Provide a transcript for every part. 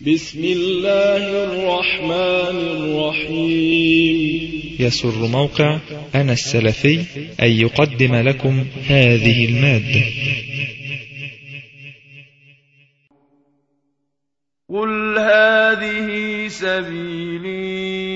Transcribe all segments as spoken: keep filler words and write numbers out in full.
بسم الله الرحمن الرحيم. يسر موقع أنا السلفي أن يقدم لكم هذه المادة. قل هذه سبيلي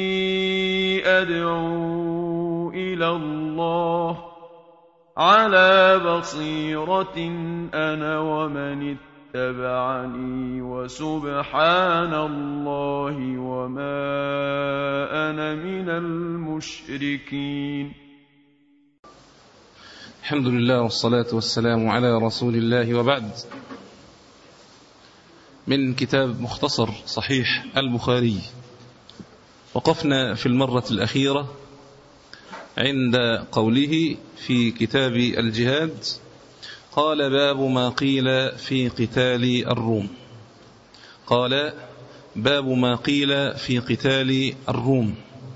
أدعو إلى الله على بصيرة أنا ومن اتبعني وسبحان الله وما أنا من المشركين. الحمد لله والصلاة والسلام على رسول الله، وبعد. من كتاب مختصر صحيح البخاري، وقفنا في المرة الأخيرة عند قوله في كتاب الجهاد: قال باب ما قيل في قتال الروم. قال باب ما قيل في قتال الروم.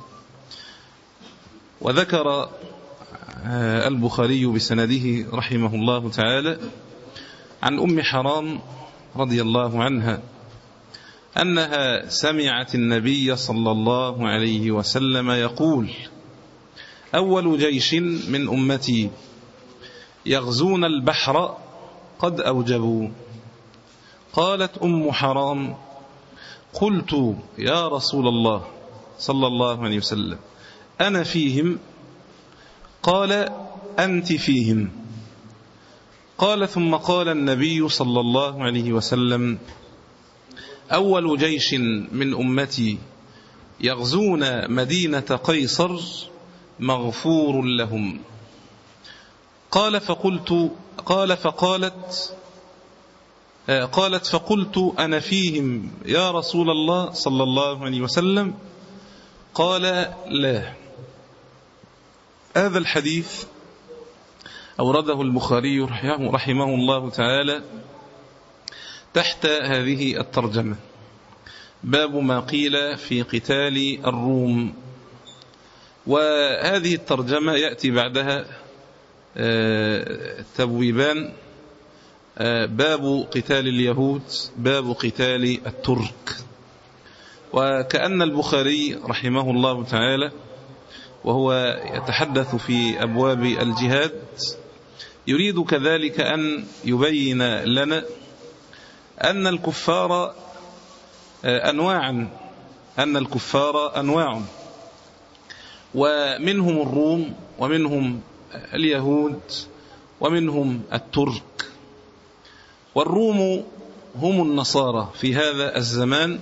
وذكر البخاري بسنده رحمه الله تعالى عن أم حرام رضي الله عنها أنها سمعت النبي صلى الله عليه وسلم يقول: أول جيش من أمتي يغزون البحر قد أوجبوا. قالت أم حرام: قلت يا رسول الله صلى الله عليه وسلم أنا فيهم؟ قال: أنت فيهم. قال: ثم قال النبي صلى الله عليه وسلم: أول جيش من أمتي يغزون مدينة قيصر مغفور لهم. قال فقلت قال فقالت قالت فقلت أنا فيهم يا رسول الله صلى الله عليه وسلم؟ قال: لا. هذا الحديث أورده البخاري رحمه الله تعالى تحت هذه الترجمة: باب ما قيل في قتال الروم. وهذه الترجمة يأتي بعدها تبويبان: باب قتال اليهود، باب قتال الترك. وكأن البخاري رحمه الله تعالى وهو يتحدث في أبواب الجهاد يريد كذلك أن يبين لنا أن الكفار أنواعا أن الكفار أنواع ومنهم الروم ومنهم اليهود ومنهم الترك. والروم هم النصارى في هذا الزمان،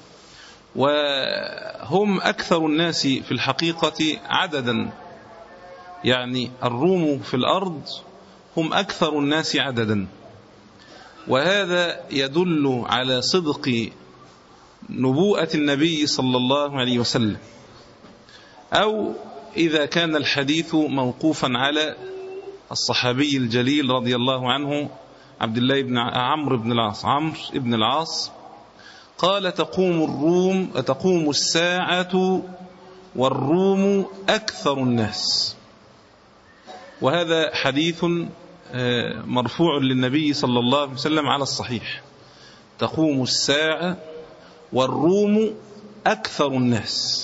وهم أكثر الناس في الحقيقة عددا، يعني الروم في الأرض هم أكثر الناس عددا. وهذا يدل على صدق نبوءة النبي صلى الله عليه وسلم، أو إذا كان الحديث موقوفا على الصحابي الجليل رضي الله عنه عبد الله بن عمرو بن العاص عمرو بن العاص قال: تقوم الروم تقوم الساعة والروم أكثر الناس. وهذا حديث مرفوع للنبي صلى الله عليه وسلم على الصحيح: تقوم الساعة والروم أكثر الناس.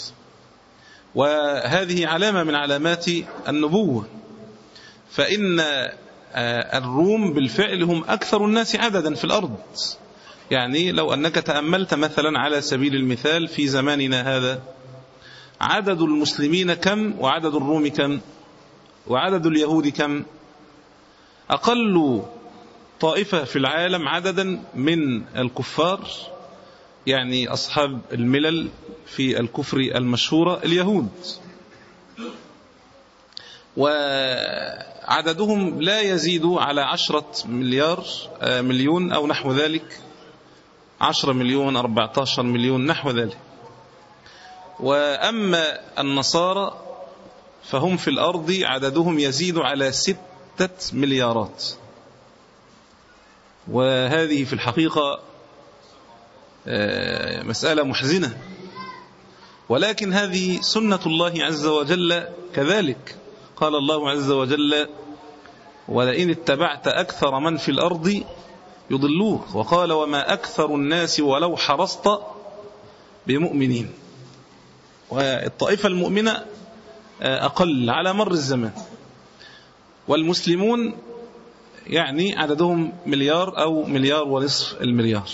وهذه علامة من علامات النبوة، فإن الروم بالفعل هم أكثر الناس عددا في الأرض. يعني لو أنك تأملت مثلا على سبيل المثال في زماننا هذا، عدد المسلمين كم وعدد الروم كم وعدد اليهود كم؟ أقل طائفة في العالم عددا من الكفار، يعني أصحاب الملل في الكفر المشهورة، اليهود، وعددهم لا يزيد على عشرة مليار مليون أو نحو ذلك، عشرة مليون أربعة عشر مليون نحو ذلك. وأما النصارى فهم في الأرض عددهم يزيد على ستة مليارات. وهذه في الحقيقة مسألة محزنة، ولكن هذه سنة الله عز وجل كذلك. قال الله عز وجل: ولئن اتبعت أكثر من في الأرض يضلوك. وقال وما أكثر الناس ولو حرصت بمؤمنين. والطائفة المؤمنة أقل على مر الزمان، والمسلمون يعني عددهم مليار أو مليار ونصف المليار،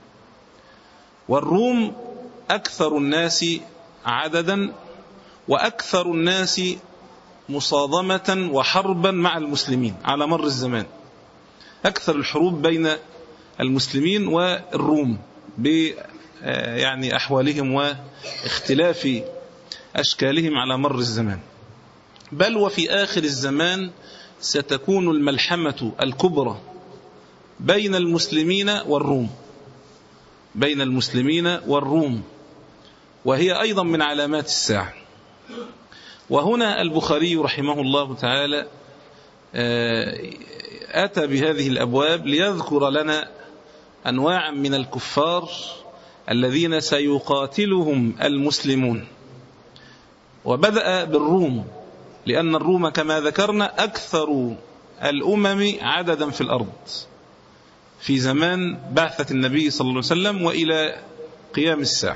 والروم أكثر الناس عددا وأكثر الناس مصادمة وحربا مع المسلمين على مر الزمان. أكثر الحروب بين المسلمين والروم ب يعني أحوالهم واختلاف أشكالهم على مر الزمان. بل وفي آخر الزمان ستكون الملحمة الكبرى بين المسلمين والروم بين المسلمين والروم وهي أيضا من علامات الساعة. وهنا البخاري رحمه الله تعالى أتى بهذه الأبواب ليذكر لنا أنواعا من الكفار الذين سيقاتلهم المسلمون. وبدأ بالروم، لأن الروم كما ذكرنا أكثر الأمم عددا في الأرض في زمان بعثة النبي صلى الله عليه وسلم وإلى قيام الساعة.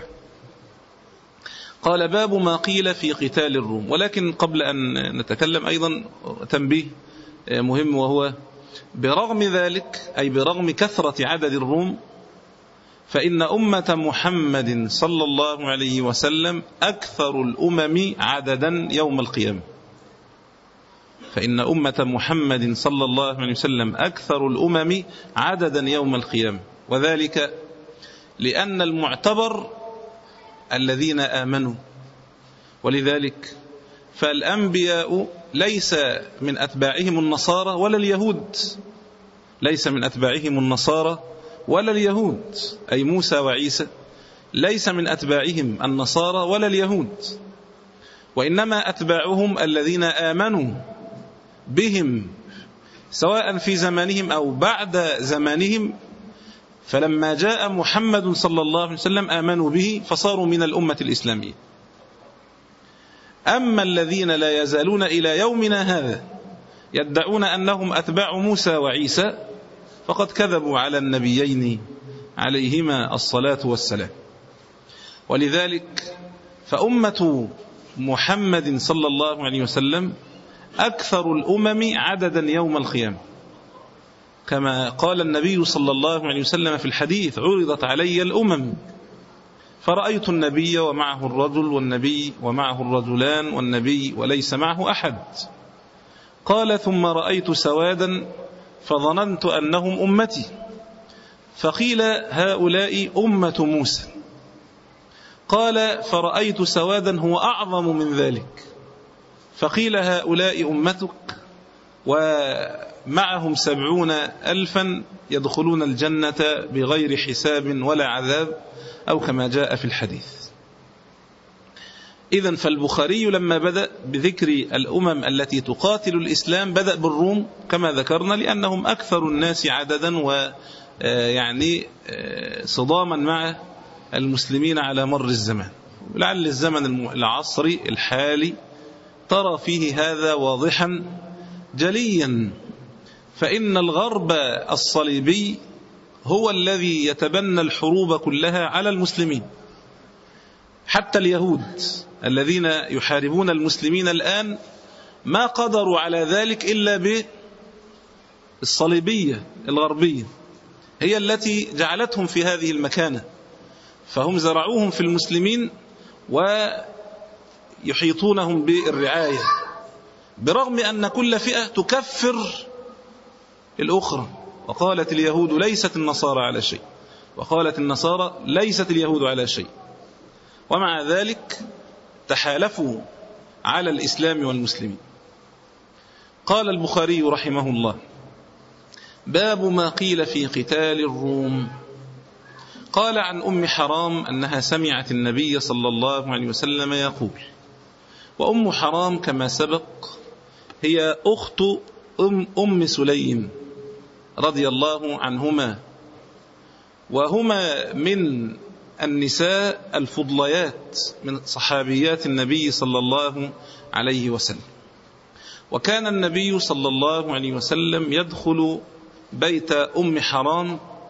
قال باب ما قيل في قتال الروم. ولكن قبل أن نتكلم أيضا تنبيه مهم، وهو برغم ذلك أي برغم كثرة عدد الروم فإن أمة محمد صلى الله عليه وسلم أكثر الأمم عددا يوم القيامة. فإن أمة محمد صلى الله عليه وسلم أكثر الأمم عددا يوم القيامة، وذلك لأن المعتبر الذين آمنوا. ولذلك فالأنبياء ليس من أتباعهم النصارى ولا اليهود ليس من أتباعهم النصارى ولا اليهود أي موسى وعيسى ليس من أتباعهم النصارى ولا اليهود، وإنما أتباعهم الذين آمنوا بهم سواء في زمانهم أو بعد زمانهم. فلما جاء محمد صلى الله عليه وسلم آمنوا به فصاروا من الأمة الإسلامية. أما الذين لا يزالون إلى يومنا هذا يدعون أنهم أتباع موسى وعيسى فقد كذبوا على النبيين عليهما الصلاة والسلام. ولذلك فأمة محمد صلى الله عليه وسلم أكثر الأمم عددا يوم القيامة، كما قال النبي صلى الله عليه وسلم في الحديث عرضت علي الأمم فرأيت النبي ومعه الرجل والنبي ومعه الرجلان والنبي وليس معه أحد. قال ثم رأيت سوادا فظننت أنهم أمتي فقيل هؤلاء أمة موسى. قال فرأيت سوادا هو أعظم من ذلك فقيل هؤلاء أمتك ومعهم سبعون ألفا يدخلون الجنة بغير حساب ولا عذاب أو كما جاء في الحديث. إذن فالبخاري لما بدأ بذكر الأمم التي تقاتل الإسلام بدأ بالروم كما ذكرنا لأنهم أكثر الناس عددا ويعني صداما مع المسلمين على مر الزمان. لعل الزمن العصري الحالي ترى فيه هذا واضحا جليا، فإن الغرب الصليبي هو الذي يتبنى الحروب كلها على المسلمين. حتى اليهود الذين يحاربون المسلمين الآن ما قدروا على ذلك إلا بالصليبية الغربية، هي التي جعلتهم في هذه المكانة، فهم زرعوهم في المسلمين ويحيطونهم بالرعاية، برغم أن كل فئة تكفر الأخرى. وقالت اليهود ليست النصارى على شيء، وقالت النصارى ليست اليهود على شيء، ومع ذلك تحالفوا على الإسلام والمسلمين. قال البخاري رحمه الله باب ما قيل في قتال الروم. قال عن أم حرام أنها سمعت النبي صلى الله عليه وسلم يقول، وأم حرام كما سبق هي أخت أم, أم سليم رضي الله عنهما، وهما من النساء الفضليات من صحابيات النبي صلى الله عليه وسلم. وكان النبي صلى الله عليه وسلم يدخل بيت أم حرام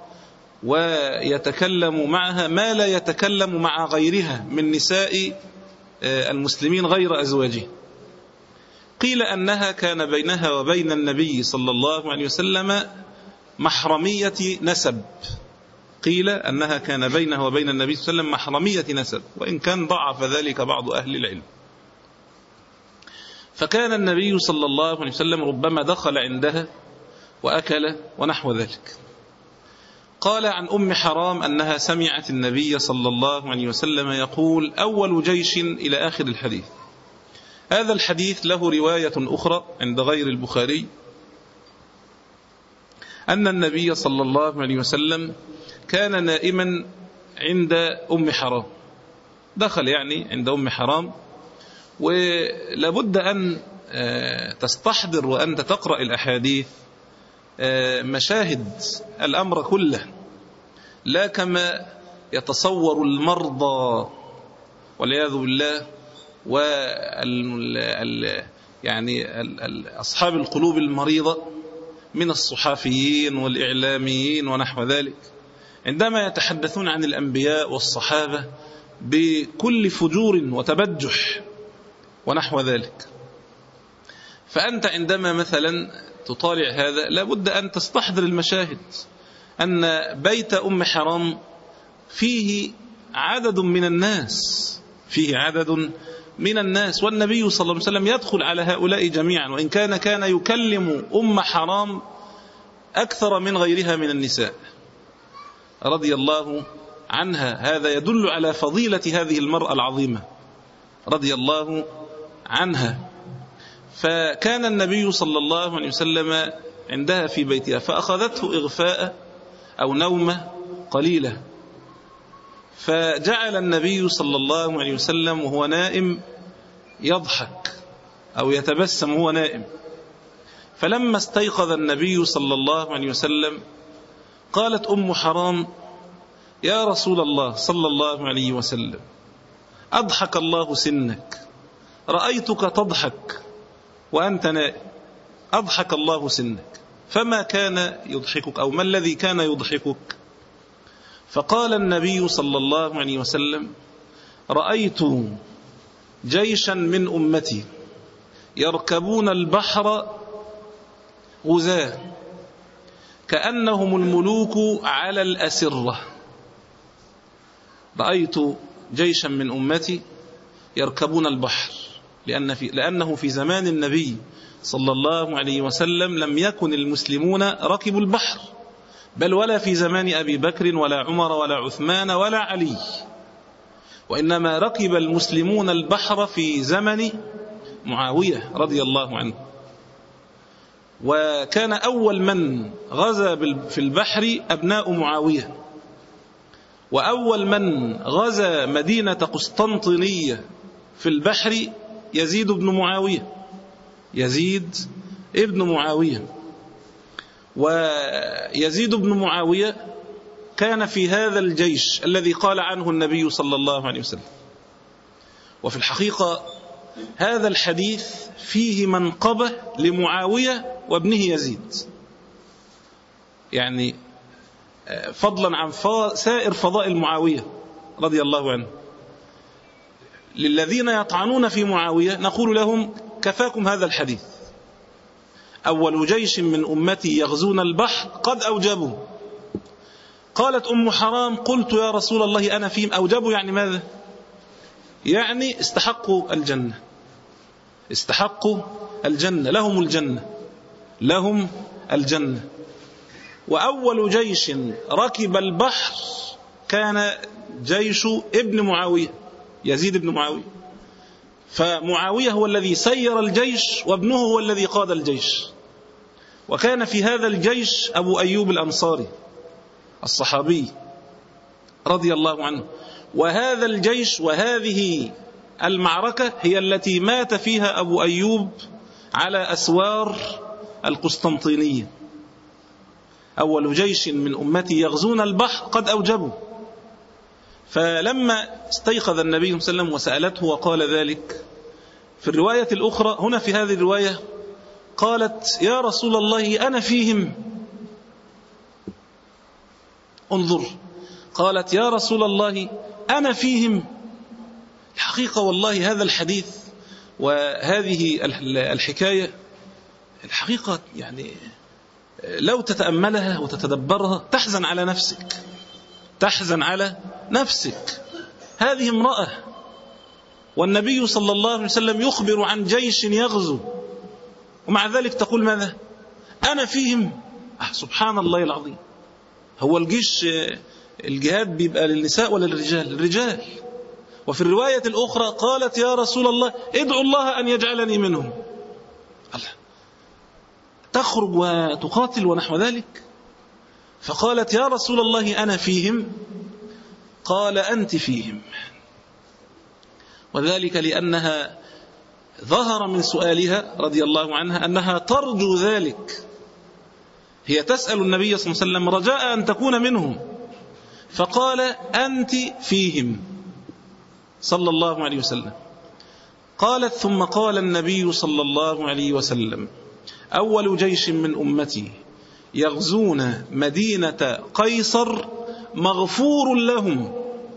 ويتكلم معها ما لا يتكلم مع غيرها من نساء المسلمين غير أزواجه. قيل أنها كان بينها وبين النبي صلى الله عليه وسلم محرمية نسب، قيل أنها كان بينها وبين النبي صلى الله عليه وسلم محرمية نسب، وإن كان ضعف ذلك بعض أهل العلم. فكان النبي صلى الله عليه وسلم ربما دخل عندها وأكل ونحو ذلك. قال عن أم حرام أنها سمعت النبي صلى الله عليه وسلم يقول: أول جيش إلى آخر الحديث. هذا الحديث له رواية أخرى عند غير البخاري أن النبي صلى الله عليه وسلم كان نائما عند أم حرام، دخل يعني عند أم حرام، ولابد أن تستحضر وأنت تقرأ الأحاديث مشاهد الأمر كله، لا كما يتصور المرضى والعياذ بالله وال يعني أصحاب القلوب المريضة من الصحافيين والإعلاميين ونحو ذلك، عندما يتحدثون عن الأنبياء والصحابة بكل فجور وتبجح ونحو ذلك. فأنت عندما مثلا تطالع هذا لابد أن تستحضر المشاهد، أن بيت أم حرام فيه عدد من الناس فيه عدد من الناس والنبي صلى الله عليه وسلم يدخل على هؤلاء جميعا، وإن كان كان يكلم أم حرام أكثر من غيرها من النساء رضي الله عنها. هذا يدل على فضيلة هذه المرأة العظيمة رضي الله عنها. فكان النبي صلى الله عليه وسلم عندها في بيتها، فأخذته إغفاء أو نومة قليلة، فجعل النبي صلى الله عليه وسلم وهو نائم يضحك أو يتبسم وهو نائم. فلما استيقظ النبي صلى الله عليه وسلم قالت أم حرام: يا رسول الله صلى الله عليه وسلم، أضحك الله سنك، رأيتك تضحك وأنت نائم، أضحك الله سنك، فما كان يضحكك أو ما الذي كان يضحكك؟ فقال النبي صلى الله عليه وسلم: رأيت جيشا من أمتي يركبون البحر غزاة كأنهم الملوك على الأسرة. رأيت جيشا من أمتي يركبون البحر، لأن في لأنه في زمان النبي صلى الله عليه وسلم لم يكن المسلمون ركبوا البحر، بل ولا في زمان أبي بكر ولا عمر ولا عثمان ولا علي، وإنما ركب المسلمون البحر في زمن معاوية رضي الله عنه. وكان أول من غزا في البحر أبناء معاوية، وأول من غزا مدينة قسطنطينية في البحر يزيد بن معاوية يزيد ابن معاوية. ويزيد بن معاوية كان في هذا الجيش الذي قال عنه النبي صلى الله عليه وسلم. وفي الحقيقة هذا الحديث فيه منقبة لمعاوية وابنه يزيد، يعني فضلا عن سائر فضائل معاوية رضي الله عنه. للذين يطعنون في معاوية نقول لهم: كفاكم هذا الحديث، أول جيش من أمتي يغزون البحر قد أوجبوا. قالت أم حرام: قلت يا رسول الله أنا فيهم. أوجبوا يعني ماذا؟ يعني استحقوا الجنة، استحقوا الجنة، لهم الجنة لهم الجنة. وأول جيش ركب البحر كان جيش ابن معاوية يزيد بن معاوية. فمعاوية هو الذي سير الجيش وابنه هو الذي قاد الجيش. وكان في هذا الجيش أبو أيوب الأنصاري الصحابي رضي الله عنه. وهذا الجيش وهذه المعركة هي التي مات فيها أبو أيوب على أسوار القسطنطينية. أول جيش من أمتي يغزون البحر قد أوجبوا. فلما استيقظ النبي صلى الله عليه وسلم وسألته وقال ذلك، في الرواية الأخرى هنا في هذه الرواية قالت: يا رسول الله أنا فيهم. انظر، قالت يا رسول الله أنا فيهم. الحقيقة والله هذا الحديث وهذه الحكاية الحقيقة يعني لو تتأملها وتتدبرها تحزن على نفسك، تحزن على نفسك. هذه امرأة والنبي صلى الله عليه وسلم يخبر عن جيش يغزو، ومع ذلك تقول ماذا؟ أنا فيهم. أه سبحان الله العظيم. هو الجيش الجهاد بيبقى للنساء ولا للرجال؟ الرجال. وفي الرواية الأخرى قالت يا رسول الله ادعو الله أن يجعلني منهم. الله، تخرج وتقاتل ونحو ذلك. فقالت يا رسول الله أنا فيهم. قال أنت فيهم. وذلك لأنها ظهر من سؤالها رضي الله عنها أنها ترجو ذلك. هي تسأل النبي صلى الله عليه وسلم رجاء أن تكون منهم، فقال أنت فيهم صلى الله عليه وسلم. قالت ثم قال النبي صلى الله عليه وسلم أول جيش من أمتي يغزون مدينة قيصر مغفور لهم.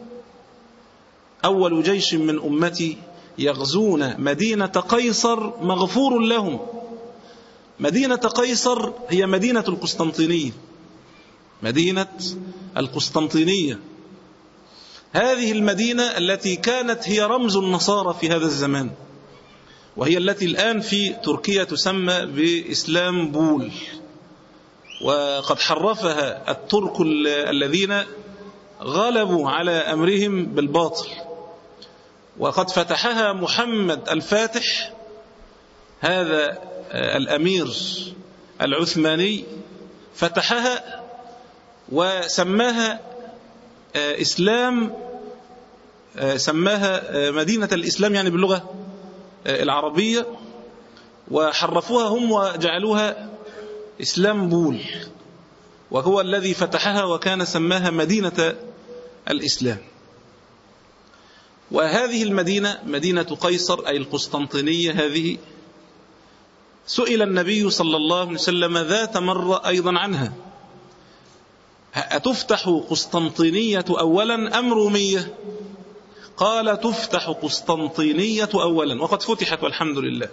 أول جيش من أمتي يغزون مدينة قيصر مغفور لهم. مدينة قيصر هي مدينة القسطنطينية، مدينة القسطنطينية. هذه المدينة التي كانت هي رمز النصارى في هذا الزمان، وهي التي الآن في تركيا تسمى بإسلامبول، وقد حرفها الترك الذين غلبوا على أمرهم بالباطل. وقد فتحها محمد الفاتح، هذا الأمير العثماني، فتحها وسماها إسلام، سماها مدينة الإسلام يعني باللغة العربية، وحرفوها هم وجعلوها إسلامبول، وهو الذي فتحها وكان سماها مدينة الإسلام. وهذه المدينة مدينة قيصر أي القسطنطينية هذه، سئل النبي صلى الله عليه وسلم ذات مرة أيضا عنها: أتفتح قسطنطينية أولا أم رومية؟ قال: تفتح قسطنطينية أولا، وقد فتحت والحمد لله،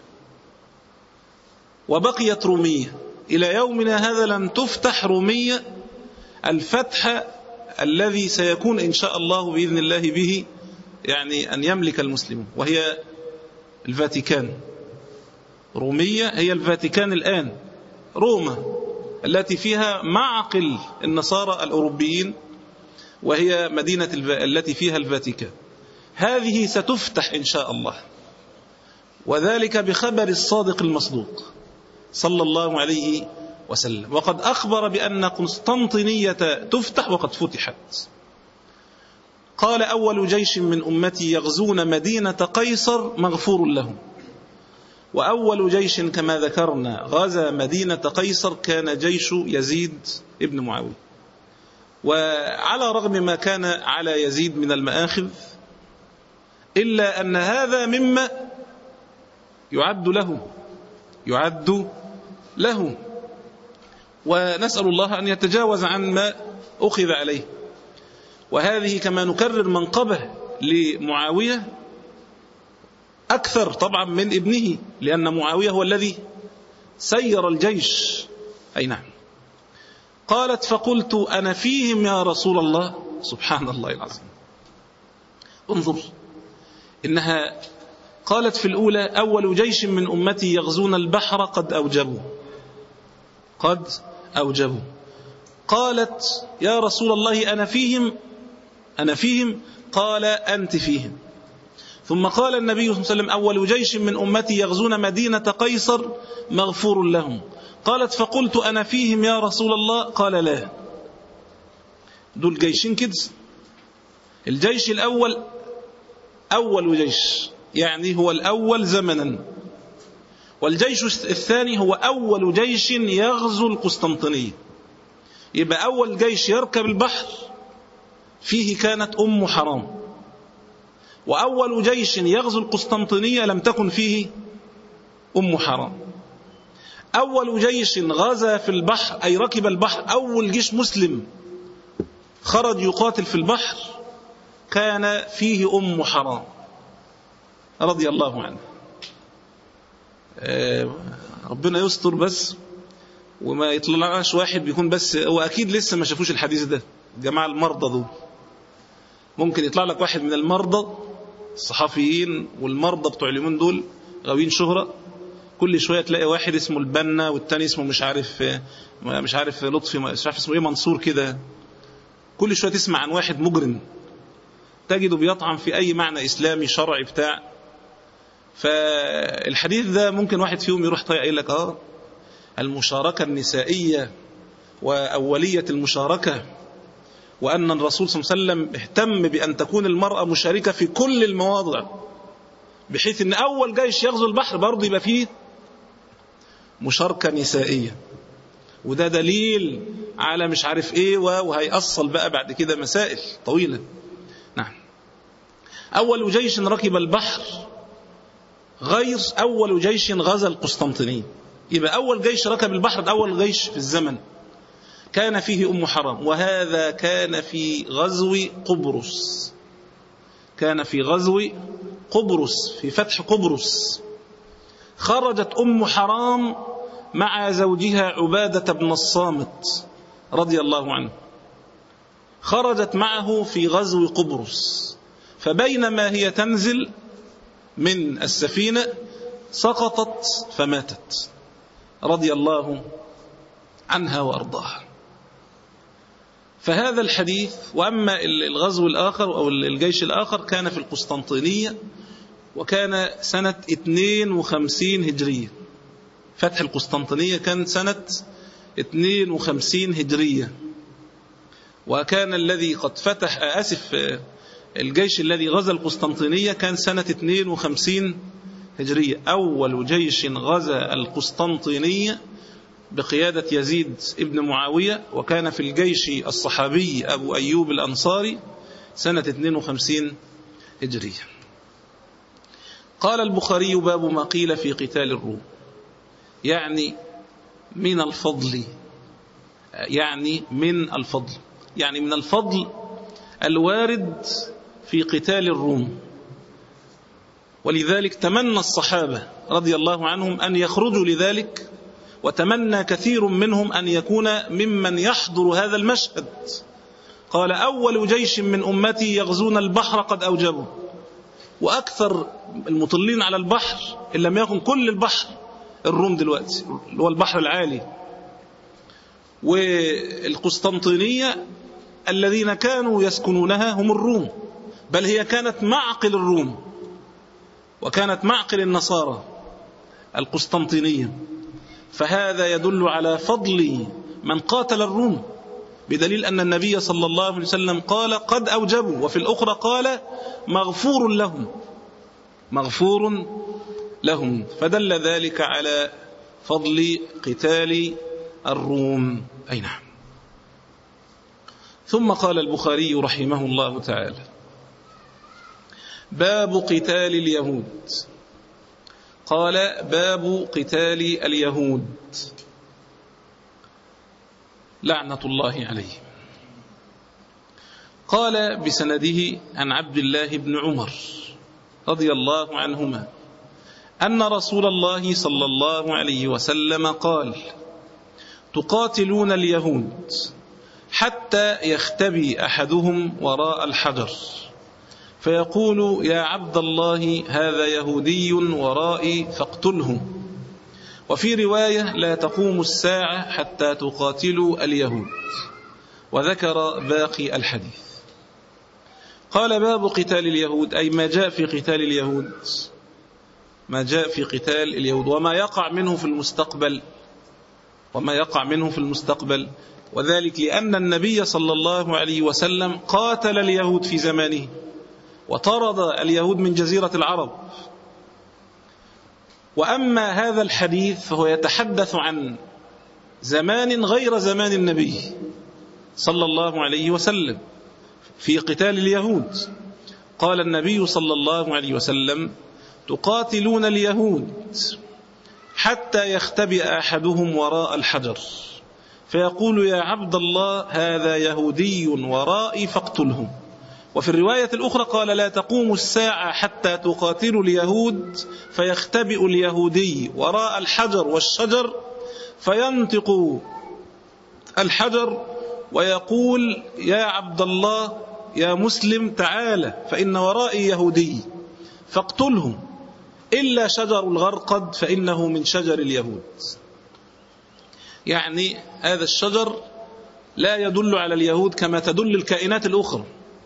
وبقيت رومية إلى يومنا هذا. لم تفتح رومية الفتح الذي سيكون إن شاء الله بإذن الله به يعني أن يملك المسلمون، وهي الفاتيكان. رومية هي الفاتيكان الآن، روما التي فيها معقل النصارى الأوروبيين، وهي مدينة التي فيها الفاتيكان. هذه ستفتح إن شاء الله، وذلك بخبر الصادق المصدوق صلى الله عليه وسلم، وقد أخبر بأن قسطنطينية تفتح وقد فتحت. قال: أول جيش من أمتي يغزون مدينة قيصر مغفور لهم. وأول جيش كما ذكرنا غزا مدينة قيصر كان جيش يزيد ابن معاوية. وعلى رغم ما كان على يزيد من المآخذ، إلا أن هذا مما يعد له يعد له ونسأل الله أن يتجاوز عن ما أخذ عليه. وهذه كما نكرر منقبة لمعاوية أكثر طبعا من ابنه، لأن معاوية هو الذي سير الجيش. أي نعم. قالت: فقلت أنا فيهم يا رسول الله. سبحان الله العظيم. انظر، إنها قالت في الأولى: أول جيش من أمتي يغزون البحر قد أوجبوا قد أوجبوا قالت: يا رسول الله أنا فيهم أنا فيهم قال: أنت فيهم. ثم قال النبي صلى الله عليه وسلم: أول جيش من أمتي يغزون مدينة قيصر مغفور لهم. قالت: فقلت أنا فيهم يا رسول الله. قال: لا. دول جيشين كده. الجيش الأول أول جيش، يعني هو الأول زمنا، والجيش الثاني هو أول جيش يغزو القسطنطينية. يبقى أول جيش يركب البحر فيه كانت أم حرام، وأول جيش يغزو القسطنطينية لم تكن فيه أم حرام. أول جيش غزا في البحر أي ركب البحر، أول جيش مسلم خرج يقاتل في البحر، كان فيه أم حرام رضي الله عنها. ربنا يستر بس وما يطلعش واحد بيكون بس هو أكيد لسه ما شافوش الحديث ده. جماعة المرضى دول ممكن يطلع لك واحد من المرضى الصحفيين والمرضى بتوع اليومين دول غاويين شهرة، كل شوية تلاقي واحد اسمه البنا والتاني اسمه مش عارف مش عارف لطفي مش عارف اسمه ايه منصور كده. كل شوية تسمع عن واحد مجرم تجده بيطعن في أي معنى إسلامي شرعي بتاع. فالحديث ده ممكن واحد فيهم يروح طيب قايل لك اه المشاركة النسائية وأولية المشاركة، وأن الرسول صلى الله عليه وسلم اهتم بأن تكون المرأة مشاركة في كل المواضع، بحيث أن أول جيش يغزو البحر برضه يبقى فيه مشاركة نسائية، وده دليل على مش عارف إيه، وهيأصل بقى بعد كده مسائل طويلة. نعم. أول جيش ركب البحر غير أول جيش غزا القسطنطينية. يبقى أول جيش ركب البحر أول جيش في الزمن كان فيه أم حرام، وهذا كان في غزو قبرص. كان في غزو قبرص في فتح قبرص. خرجت أم حرام مع زوجها عبادة بن الصامت رضي الله عنه، خرجت معه في غزو قبرص، فبينما هي تنزل من السفينة سقطت فماتت رضي الله عنها وأرضاها. فهذا الحديث. وأما الغزو الآخر أو الجيش الآخر كان في القسطنطينية، وكان سنة اثنين وخمسين هجرية. فتح القسطنطينية كان سنة اثنين وخمسين هجرية، وكان الذي قد فتح آسف الجيش الذي غزا القسطنطينية كان سنة اثنين وخمسين هجرية. أول جيش غزا القسطنطينية بقيادة يزيد ابن معاوية، وكان في الجيش الصحابي أبو أيوب الأنصاري سنة اثنين وخمسين هجرية. قال البخاري: باب ما قيل في قتال الروم، يعني من الفضل، يعني من الفضل يعني من الفضل الوارد في قتال الروم. ولذلك تمنى الصحابة رضي الله عنهم أن يخرجوا لذلك، وتمنى كثير منهم أن يكون ممن يحضر هذا المشهد. قال: أول جيش من أمتي يغزون البحر قد أوجبوا. وأكثر المطلين على البحر إن لم يكن كل البحر الروم دلوقتي، اللي هو البحر العالي. والقسطنطينية الذين كانوا يسكنونها هم الروم، بل هي كانت معقل الروم، وكانت معقل النصارى القسطنطينية. فهذا يدل على فضل من قاتل الروم، بدليل أن النبي صلى الله عليه وسلم قال: قد أوجبوا، وفي الأخرى قال: مغفور لهم، مغفور لهم. فدل ذلك على فضل قتال الروم. أي نعم. ثم قال البخاري رحمه الله تعالى: باب قتال اليهود. قال: باب قتال اليهود لعنة الله عليه. قال بسنده عن عبد الله بن عمر رضي الله عنهما أن رسول الله صلى الله عليه وسلم قال: تقاتلون اليهود حتى يختبي أحدهم وراء الحجر فيقول: يا عبد الله هذا يهودي ورائي فاقتله. وفي رواية: لا تقوم الساعة حتى تقاتلوا اليهود. وذكر باقي الحديث. قال: باب قتال اليهود، أي ما جاء في قتال اليهود، ما جاء في قتال اليهود وما يقع منه في المستقبل، وما يقع منه في المستقبل. وذلك لأن النبي صلى الله عليه وسلم قاتل اليهود في زمانه، وطرد اليهود من جزيرة العرب. وأما هذا الحديث فهو يتحدث عن زمان غير زمان النبي صلى الله عليه وسلم في قتال اليهود. قال النبي صلى الله عليه وسلم: تقاتلون اليهود حتى يختبئ أحدهم وراء الحجر فيقول يا عبد الله هذا يهودي ورائي فاقتله. وفي الرواية الأخرى قال لا تقوم الساعة حتى تقاتلوا اليهود فيختبئ اليهودي وراء الحجر والشجر فينطق الحجر ويقول يا عبد الله يا مسلم تعالى فإن ورائي يهودي فاقتله إلا شجر الغرقد فإنه من شجر اليهود. يعني هذا الشجر لا يدل على اليهود كما تدل الكائنات الأخرى.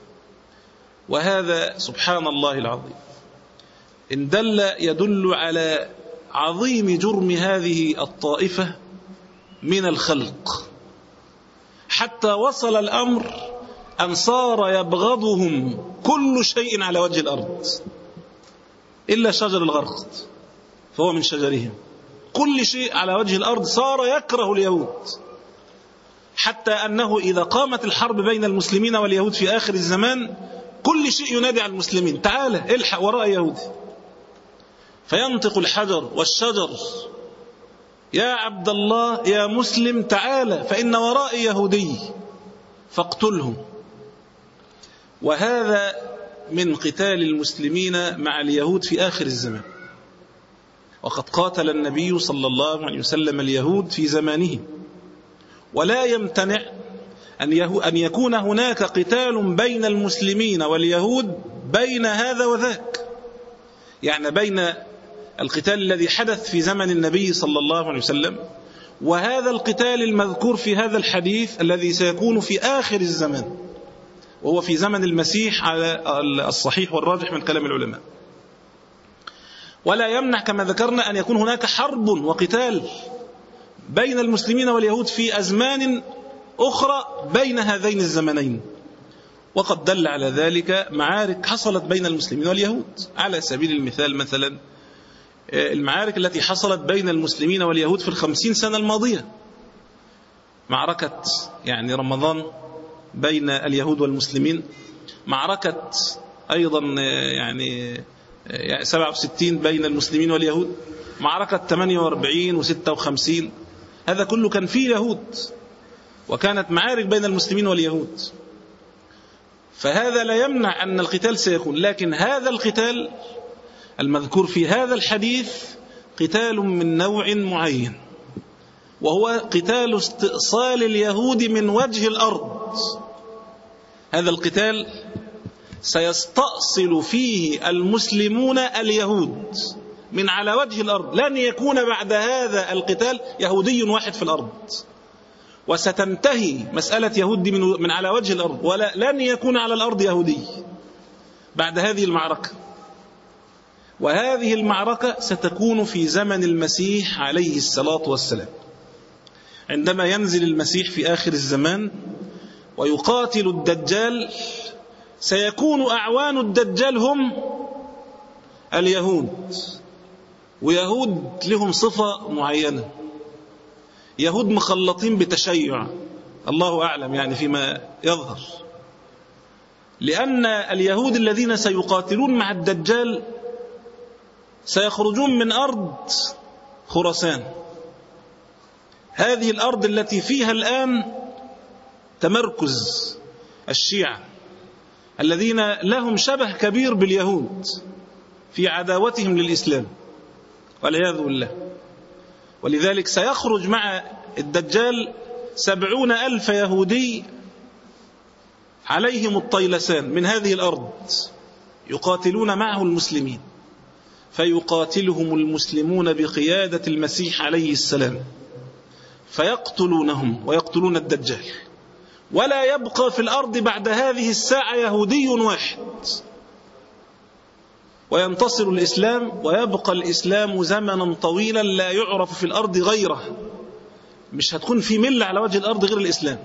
وهذا سبحان الله العظيم إن دل يدل على عظيم جرم هذه الطائفة من الخلق، حتى وصل الأمر أن صار يبغضهم كل شيء على وجه الأرض إلا شجر الغرقد فهو من شجرهم. كل شيء على وجه الأرض صار يكره اليهود، حتى أنه إذا قامت الحرب بين المسلمين واليهود في آخر الزمان كل شيء ينادي على المسلمين تعالى الحق وراء يهودي، فينطق الحجر والشجر يا عبد الله يا مسلم تعالى فإن ورائي يهودي فاقتله. وهذا من قتال المسلمين مع اليهود في آخر الزمان. وقد قاتل النبي صلى الله عليه وسلم اليهود في زمانه، ولا يمتنع أن يكون هناك قتال بين المسلمين واليهود بين هذا وذاك، يعني بين القتال الذي حدث في زمن النبي صلى الله عليه وسلم وهذا القتال المذكور في هذا الحديث الذي سيكون في آخر الزمان وهو في زمن المسيح على الصحيح والراجح من كلام العلماء. ولا يمنع كما ذكرنا أن يكون هناك حرب وقتال بين المسلمين واليهود في أزمان أخرى بين هذين الزمنين، وقد دل على ذلك معارك حصلت بين المسلمين واليهود. على سبيل المثال مثلا المعارك التي حصلت بين المسلمين واليهود في الخمسين سنة الماضية، معركة يعني رمضان بين اليهود والمسلمين، معركة أيضا يعني سبعة وستين بين المسلمين واليهود، معركة ثمانية وأربعين وستة وخمسين، هذا كله كان فيه يهود وكانت معارك بين المسلمين واليهود. فهذا لا يمنع أن القتال سيكون، لكن هذا القتال المذكور في هذا الحديث قتال من نوع معين، وهو قتال استئصال اليهود من وجه الأرض. هذا القتال سيستأصل فيه المسلمون اليهود من على وجه الأرض، لن يكون بعد هذا القتال يهودي واحد في الأرض، وستنتهي مسألة يهود من على وجه الأرض، ولا لن يكون على الأرض يهودي بعد هذه المعركة. وهذه المعركة ستكون في زمن المسيح عليه الصلاة والسلام، عندما ينزل المسيح في آخر الزمان ويقاتل الدجال. سيكون أعوان الدجال هم اليهود، ويهود لهم صفة معينة، يهود مخلطين بتشيع، الله أعلم يعني فيما يظهر، لأن اليهود الذين سيقاتلون مع الدجال سيخرجون من أرض خراسان، هذه الأرض التي فيها الآن تمركز الشيعة الذين لهم شبه كبير باليهود في عداوتهم للإسلام والعياذ بالله. ولذلك سيخرج مع الدجال سبعون ألف يهودي عليهم الطيلسان من هذه الأرض يقاتلون معه المسلمين، فيقاتلهم المسلمون بقيادة المسيح عليه السلام فيقتلونهم ويقتلون الدجال، ولا يبقى في الأرض بعد هذه الساعة يهودي واحد، وينتصر الإسلام ويبقى الإسلام زمنا طويلا لا يعرف في الأرض غيره. مش هتكون في ملة على وجه الأرض غير الإسلام.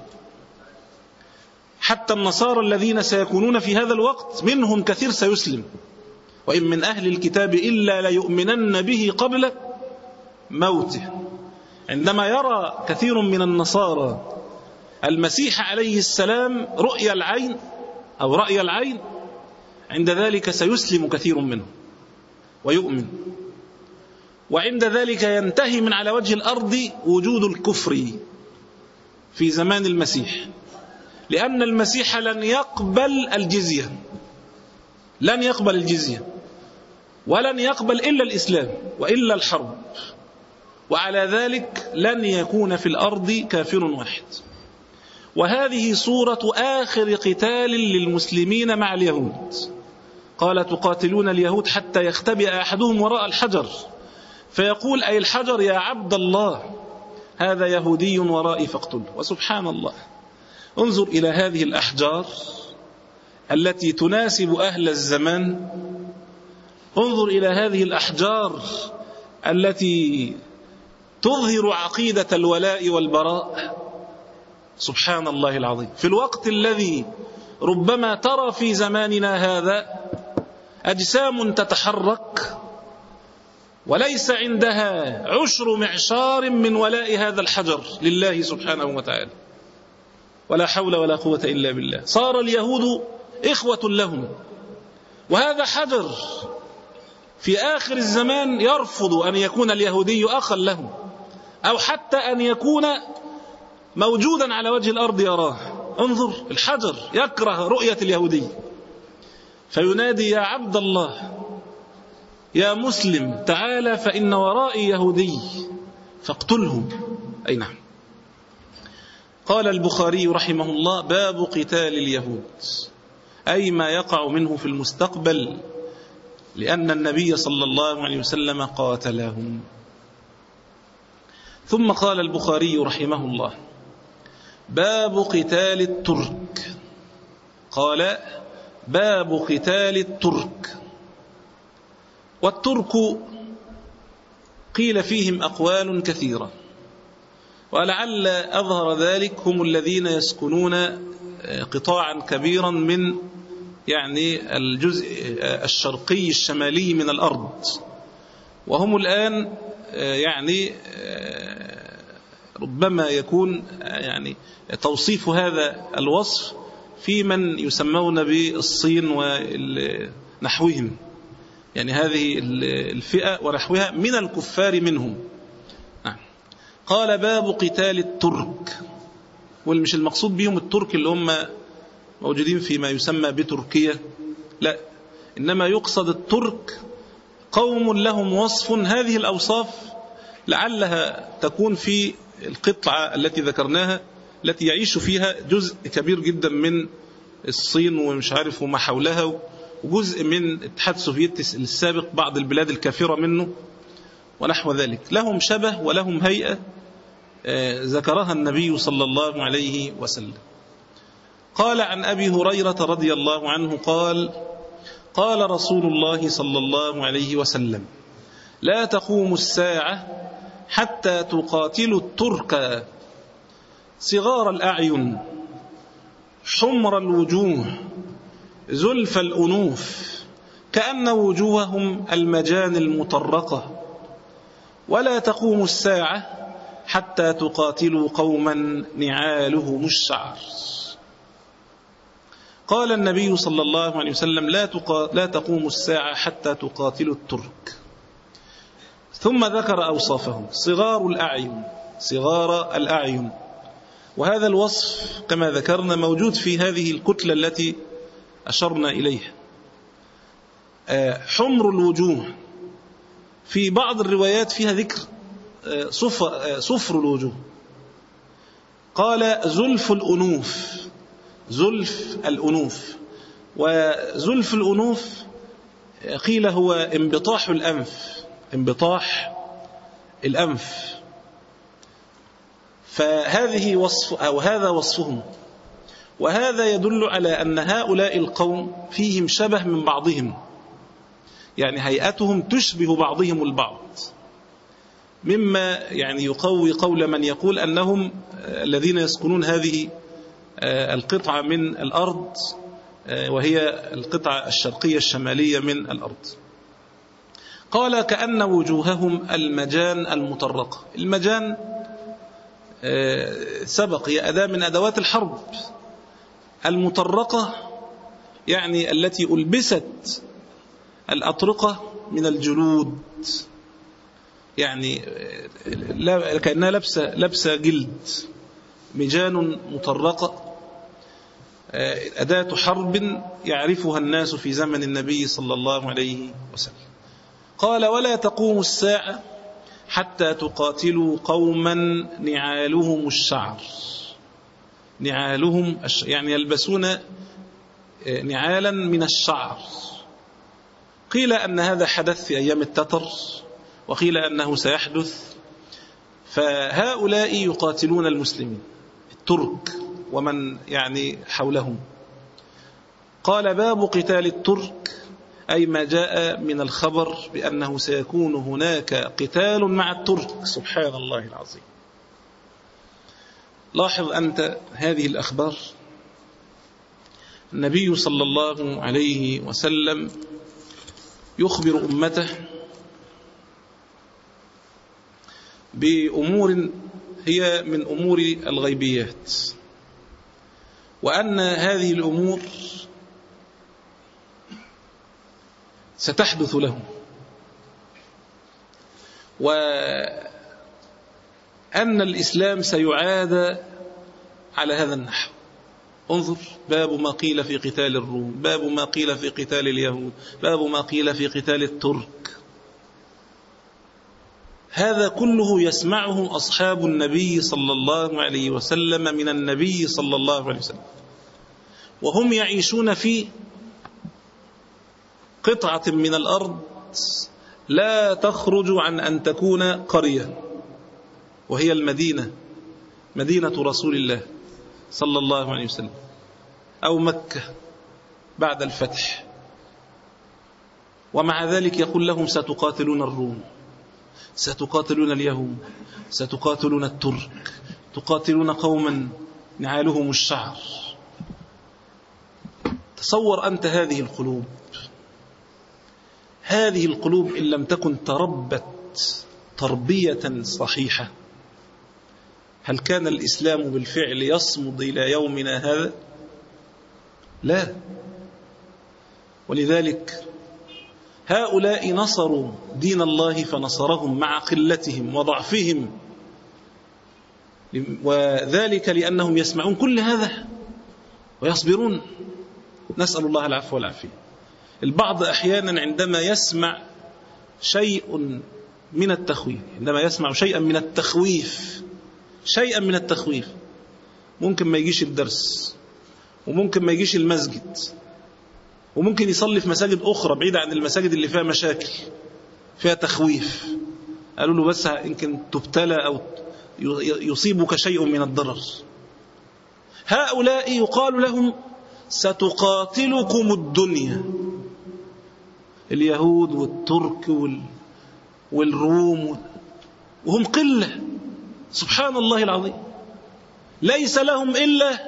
حتى النصارى الذين سيكونون في هذا الوقت منهم كثير سيسلم، وإن من أهل الكتاب إلا ليؤمنن به قبل موته. عندما يرى كثير من النصارى المسيح عليه السلام رؤيا العين أو رأي العين، عند ذلك سيسلم كثير منه ويؤمن، وعند ذلك ينتهي من على وجه الأرض وجود الكفر في زمان المسيح، لأن المسيح لن يقبل الجزية، لن يقبل الجزية ولن يقبل إلا الإسلام وإلا الحرب، وعلى ذلك لن يكون في الأرض كافر واحد. وهذه صورة آخر قتال للمسلمين مع اليهود. قال تقاتلون اليهود حتى يختبئ أحدهم وراء الحجر فيقول أي الحجر يا عبد الله هذا يهودي ورائي فاقتله. وسبحان الله، انظر إلى هذه الأحجار التي تناسب أهل الزمان، انظر إلى هذه الأحجار التي تظهر عقيدة الولاء والبراء. سبحان الله العظيم، في الوقت الذي ربما ترى في زماننا هذا أجسام تتحرك وليس عندها عشر معشار من ولاء هذا الحجر لله سبحانه وتعالى، ولا حول ولا قوة إلا بالله. صار اليهود إخوة لهم، وهذا حجر في آخر الزمان يرفض أن يكون اليهودي أخا له، أو حتى أن يكون موجودا على وجه الأرض يراه. انظر، الحجر يكره رؤية اليهودي فينادي يا عبد الله يا مسلم تعالى فإن ورائي يهودي فاقتله. أي نعم. قال البخاري رحمه الله باب قتال اليهود، أي ما يقع منه في المستقبل، لأن النبي صلى الله عليه وسلم قاتلهم. ثم قال البخاري رحمه الله باب قتال الترك. قال باب قتال الترك. والترك قيل فيهم أقوال كثيرة، ولعل أظهر ذلك هم الذين يسكنون قطاعا كبيرا من يعني الجزء الشرقي الشمالي من الأرض، وهم الآن يعني ربما يكون يعني توصيف هذا الوصف في من يسمون بالصين ونحوهم، يعني هذه الفئة ونحوها من الكفار منهم. قال باب قتال الترك، والمش المقصود بهم الترك اللي هم موجودين فيما يسمى بتركيا، لا، إنما يقصد الترك قوم لهم وصف، هذه الأوصاف لعلها تكون في القطعة التي ذكرناها التي يعيش فيها جزء كبير جدا من الصين ومش عارف وما حولها، وجزء من الاتحاد السوفيتي السابق بعض البلاد الكافرة منه ونحو ذلك. لهم شبه ولهم هيئة ذكرها النبي صلى الله عليه وسلم. قال عن أبي هريرة رضي الله عنه قال قال رسول الله صلى الله عليه وسلم لا تقوم الساعة حتى تقاتلوا الترك صغار الأعين حمر الوجوه زلف الأنوف كأن وجوههم المجان المطرقة، ولا تقوم الساعة حتى تقاتلوا قوما نعالهم الشعر. قال النبي صلى الله عليه وسلم لا, لا تقوم الساعة حتى تقاتلوا الترك، ثم ذكر أوصافهم صغار الأعين، صغار الأعين، وهذا الوصف كما ذكرنا موجود في هذه الكتلة التي أشرنا إليها. حمر الوجوه، في بعض الروايات فيها ذكر صفر, صفر الوجوه. قال زلف الأنوف، زلف الأنوف، وزلف الأنوف قيل هو انبطاح الأنف، انبطاح الأنف. فهذه وصف أو هذا وصفهم، وهذا يدل على أن هؤلاء القوم فيهم شبه من بعضهم، يعني هيئتهم تشبه بعضهم البعض، مما يعني يقوي قول من يقول أنهم الذين يسكنون هذه القطعة من الأرض وهي القطعة الشرقية الشمالية من الأرض. قال كأن وجوههم المجان المطرقة. المجان سبق هي أداة من أدوات الحرب. المطرقة يعني التي ألبست الأطرقة من الجلود، يعني كأنها لبسة, لبسة جلد مجان مطرقة، أداة حرب يعرفها الناس في زمن النبي صلى الله عليه وسلم. قال: ولا تقوم الساعة حتى تقاتلوا قوما نعالهم الشعر. نعالهم يعني يلبسون نعالا من الشعر. قيل أن هذا حدث في أيام التتر، وقيل أنه سيحدث. فهؤلاء يقاتلون المسلمين الترك ومن يعني حولهم. قال: باب قتال الترك، أي ما جاء من الخبر بأنه سيكون هناك قتال مع الترك. سبحان الله العظيم. لاحظ أنت هذه الأخبار. النبي صلى الله عليه وسلم يخبر أمته بأمور هي من أمور الغيبيات، وأن هذه الأمور ستحدث لهم، وأن الإسلام سيعاد على هذا النحو. انظر: باب ما قيل في قتال الروم، باب ما قيل في قتال اليهود، باب ما قيل في قتال الترك. هذا كله يسمعه أصحاب النبي صلى الله عليه وسلم من النبي صلى الله عليه وسلم، وهم يعيشون في قطعة من الأرض لا تخرج عن أن تكون قرية، وهي المدينة، مدينة رسول الله صلى الله عليه وسلم، أو مكة بعد الفتح. ومع ذلك يقول لهم: ستقاتلون الروم، ستقاتلون اليهود، ستقاتلون الترك، تقاتلون قوما نعالهم الشعر. تصور أنت هذه القلوب، هذه القلوب إن لم تكن تربت تربية صحيحة، هل كان الإسلام بالفعل يصمد إلى يومنا هذا؟ لا. ولذلك هؤلاء نصروا دين الله فنصرهم مع قلتهم وضعفهم، وذلك لأنهم يسمعون كل هذا ويصبرون. نسأل الله العفو والعافية. البعض أحيانا عندما يسمع شيء من التخويف، عندما يسمع شيئا من التخويف شيئا من التخويف ممكن ما يجيش الدرس، وممكن ما يجيش المسجد، وممكن يصلي في مساجد أخرى بعيدة عن المساجد اللي فيها مشاكل فيها تخويف. قالوا له: بس يمكن تبتلى أو يصيبك شيء من الضرر. هؤلاء يقال لهم: ستقاتلكم الدنيا، اليهود والترك والروم، وهم قلة. سبحان الله العظيم. ليس لهم إلا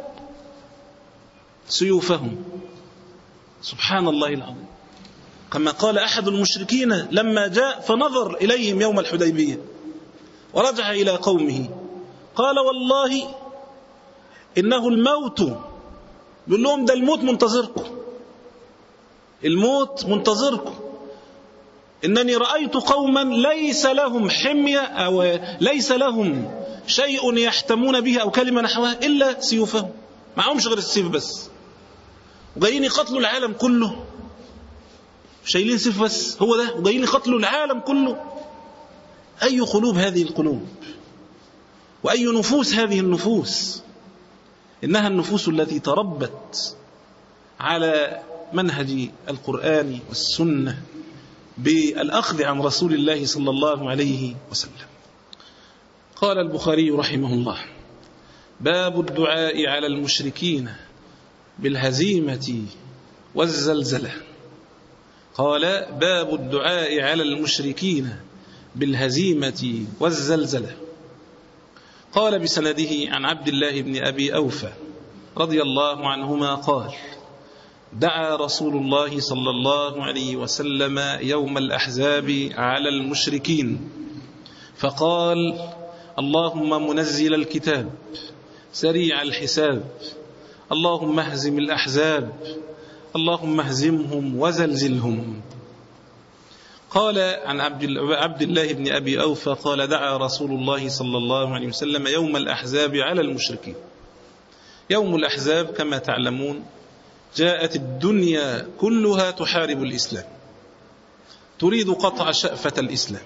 سيوفهم. سبحان الله العظيم. كما قال أحد المشركين لما جاء فنظر إليهم يوم الحديبية ورجع إلى قومه، قال: والله إنه الموت. بيقول لهم: ده الموت منتظركم، الموت منتظركم. إنني رأيت قوما ليس لهم حمية أو ليس لهم شيء يحتمون به أو كلمة نحوها إلا سيوفهم، معهمش غير السيف بس، وجايين يقتلوا العالم كله، شايلين سيف بس، هو ده، وجايين يقتلوا العالم كله. أي قلوب هذه القلوب، وأي نفوس هذه النفوس. إنها النفوس التي تربت على منهج القرآن والسنة بالأخذ عن رسول الله صلى الله عليه وسلم. قال البخاري رحمه الله: باب الدعاء على المشركين بالهزيمة والزلزلة. قال: باب الدعاء على المشركين بالهزيمة والزلزلة. قال بسنده عن عبد الله بن أبي أوفى رضي الله عنهما قال: دعا رسول الله صلى الله عليه وسلم يوم الأحزاب على المشركين فقال: اللهم منزل الكتاب سريع الحساب، اللهم اهزم الأحزاب، اللهم اهزمهم وزلزلهم. قال عن عبد الله بن أبي أوفى قال دعا رسول الله صلى الله عليه وسلم يوم الأحزاب على المشركين. يوم الأحزاب كما تعلمون جاءت الدنيا كلها تحارب الإسلام، تريد قطع شأفة الإسلام،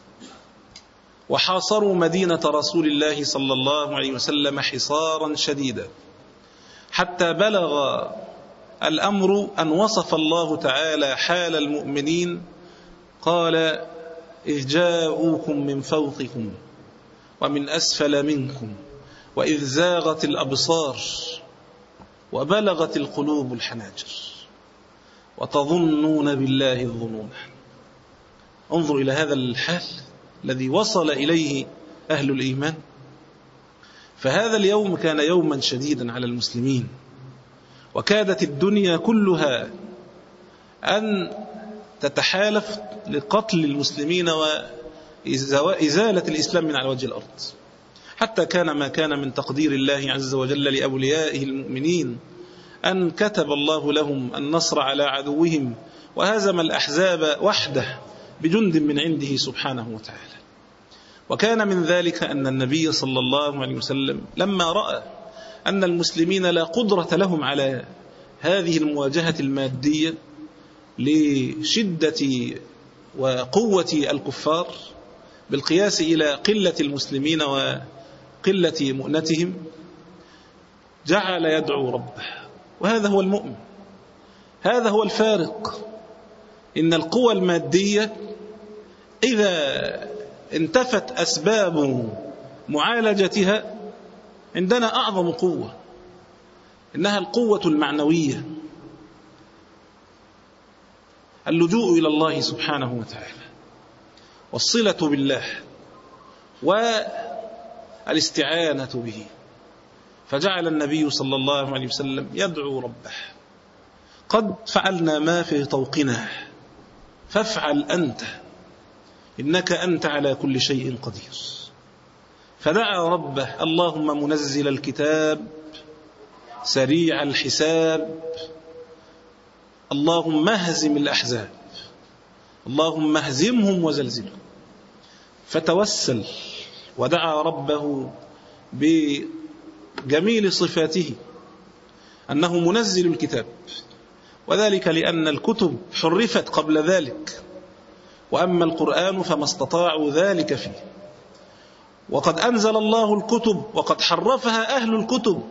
وحاصروا مدينة رسول الله صلى الله عليه وسلم حصارا شديدا، حتى بلغ الأمر أن وصف الله تعالى حال المؤمنين قال إذ جاءوكم من فوقكم ومن أسفل منكم وإذ زاغت الأبصار وبلغت القلوب الحناجر وتظنون بالله الظنون. انظر إلى هذا الحال الذي وصل إليه أهل الإيمان. فهذا اليوم كان يوما شديدا على المسلمين، وكادت الدنيا كلها أن تتحالف لقتل المسلمين وإزالة الإسلام من على وجه الأرض، حتى كان ما كان من تقدير الله عز وجل لأوليائه المؤمنين أن كتب الله لهم النصر على عدوهم وهزم الأحزاب وحده بجند من عنده سبحانه وتعالى. وكان من ذلك أن النبي صلى الله عليه وسلم لما رأى أن المسلمين لا قدرة لهم على هذه المواجهة المادية لشدة وقوة الكفار بالقياس إلى قلة المسلمين وقلة مؤنتهم، جعل يدعو ربه. وهذا هو المؤمن، هذا هو الفارق. إن القوى المادية إذا انتفت أسباب معالجتها عندنا أعظم قوة، إنها القوة المعنوية، اللجوء إلى الله سبحانه وتعالى والصلة بالله والاستعانة به. فجعل النبي صلى الله عليه وسلم يدعو ربه: قد فعلنا ما في طوقنا فافعل أنت إنك أنت على كل شيء قدير. فدعا ربه: اللهم منزل الكتاب سريع الحساب، اللهم اهزم الأحزاب، اللهم اهزمهم وزلزلهم. فتوسل ودعا ربه بجميل صفاته أنه منزل الكتاب، وذلك لأن الكتب حرفت قبل ذلك، وأما القرآن فما استطاعوا ذلك فيه. وقد أنزل الله الكتب وقد حرفها أهل الكتب،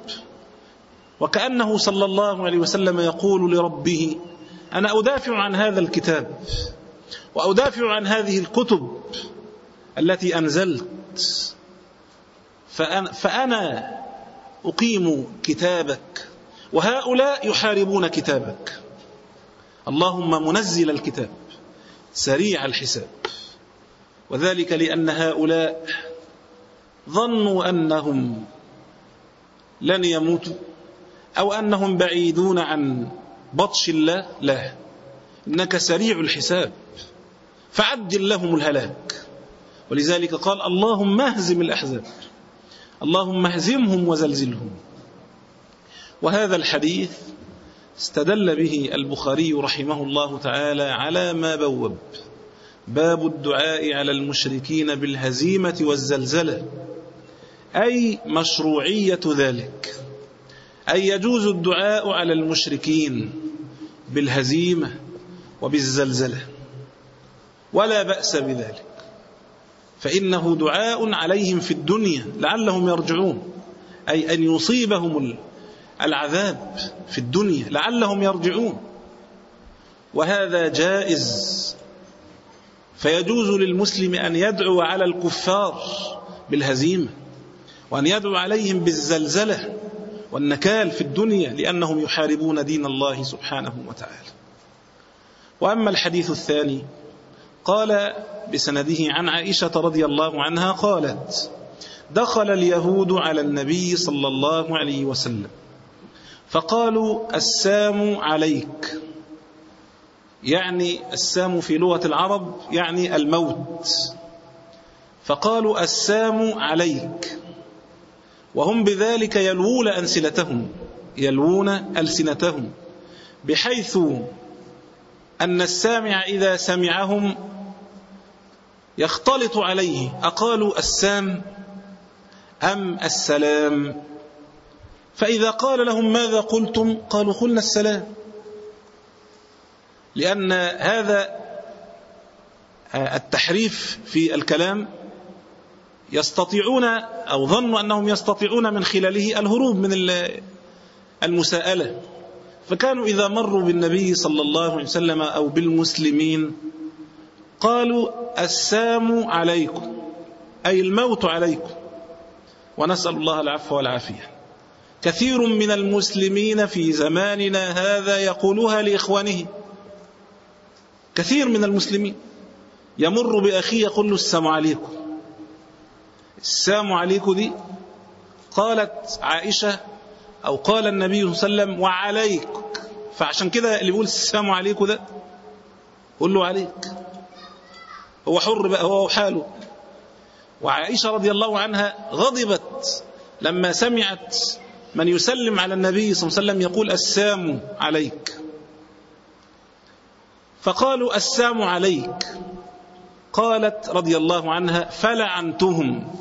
وكأنه صلى الله عليه وسلم يقول لربه: أنا أدافع عن هذا الكتاب وأدافع عن هذه الكتب التي أنزلت، فأنا, فأنا أقيم كتابك وهؤلاء يحاربون كتابك. اللهم منزل الكتاب سريع الحساب. وذلك لأن هؤلاء ظنوا أنهم لن يموتوا أو أنهم بعيدون عن بطش الله. لا، إنك سريع الحساب فعجل لهم الهلاك. ولذلك قال: اللهم اهزم الأحزاب، اللهم اهزمهم وزلزلهم. وهذا الحديث استدل به البخاري رحمه الله تعالى على ما بوب: باب الدعاء على المشركين بالهزيمة والزلزلة، أي مشروعية ذلك، أي يجوز الدعاء على المشركين بالهزيمة وبالزلزلة، ولا بأس بذلك، فإنه دعاء عليهم في الدنيا لعلهم يرجعون، أي أن يصيبهم العذاب في الدنيا لعلهم يرجعون. وهذا جائز، فيجوز للمسلم أن يدعو على الكفار بالهزيمة، وأن يدعو عليهم بالزلزلة والنكال في الدنيا، لأنهم يحاربون دين الله سبحانه وتعالى. وأما الحديث الثاني قال بسنده عن عائشة رضي الله عنها قالت: دخل اليهود على النبي صلى الله عليه وسلم فقالوا: السام عليك، يعني السام في لغة العرب يعني الموت، فقالوا: السام عليك، وهم بذلك يلوون ألسنتهم يلوون ألسنتهم بحيث أن السامع إذا سمعهم يختلط عليه أقالوا السام أم السلام؟ فإذا قال لهم ماذا قلتم؟ قالوا قلنا السلام، لأن هذا التحريف في الكلام يستطيعون أو ظنوا أنهم يستطيعون من خلاله الهروب من المساءلة، فكانوا إذا مروا بالنبي صلى الله عليه وسلم أو بالمسلمين قالوا السام عليكم، أي الموت عليكم، ونسأل الله العفو والعافية. كثير من المسلمين في زماننا هذا يقولها لإخوانه، كثير من المسلمين يمر بأخيه يقول له السلام عليكم. السلام عليكم دي قالت عائشة أو قال النبي صلى الله عليه وسلم وعليك، فعشان كده اللي بيقول السلام عليكم ده قل له عليك، هو حر بقى هو وحاله. وعائشة رضي الله عنها غضبت لما سمعت من يسلم على النبي صلى الله عليه وسلم يقول السلام عليك، فقالوا السلام عليك. قالت رضي الله عنها فلعنتهم،